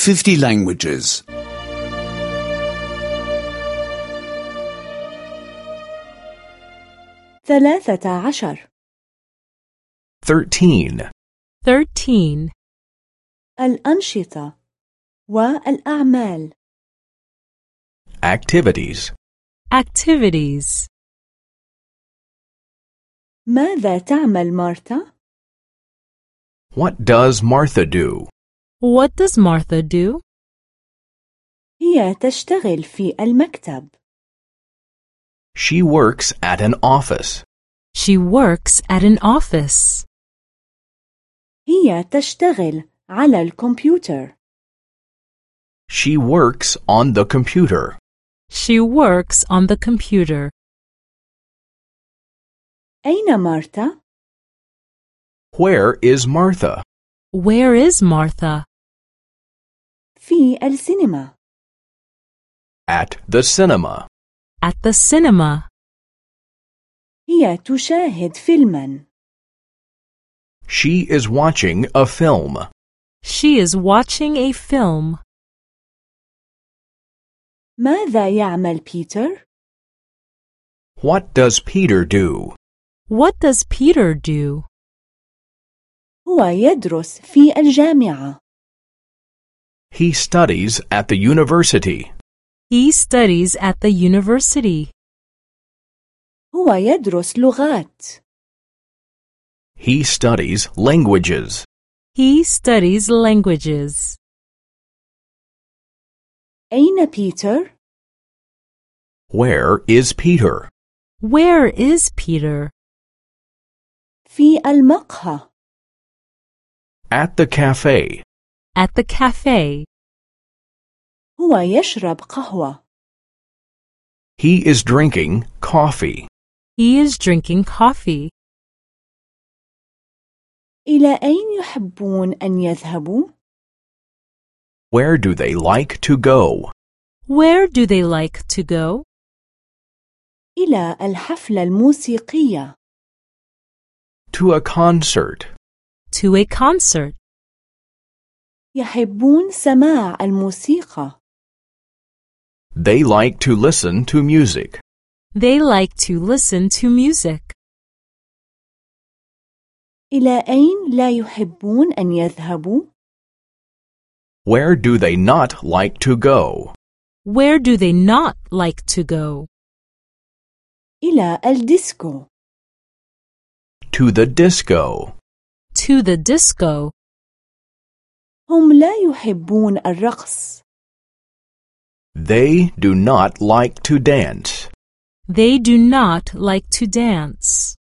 50 languages. 13 13. 13. الأنشطة والأعمال. Activities. Activities. ماذا تعمل مارتا؟ What does Martha do? What does Martha do? هي تشتغل في المكتب. She works at an office. She works at an office. هي تشتغل على الكمبيوتر. She works on the computer. She works on the computer. أين مارتا؟ Where is Martha? Where is Martha? في السينما. At the cinema. At the cinema. هي تشاهد فيلما. She is watching a film. She is watching a film. ماذا يعمل بيتر؟ What does Peter do? What does Peter do? هو يدرس في الجامعة. He studies at the university. He studies at the university. هو يدرس لغات. He studies languages. He studies languages. أين بيتر؟ Where is Peter? Where is Peter? في المقهى. At the cafe. At the cafe. هو يشرب قهوة. He is drinking coffee. He is drinking coffee. إلى أين يحبون أن يذهبوا؟ Where do they like to go? Where do they like to go? إلى الحفلة الموسيقية. To a concert. To a concert. يحبون سماع الموسيقى. They like to listen to music. They like to listen to music. إلى أين لا يحبون أن يذهبوا؟ Where do they not like to go? Where do they not like to go? إلى الديسكو. To the disco. To the disco. هم لا يحبون الرقص. They do not like to dance. They do not like to dance.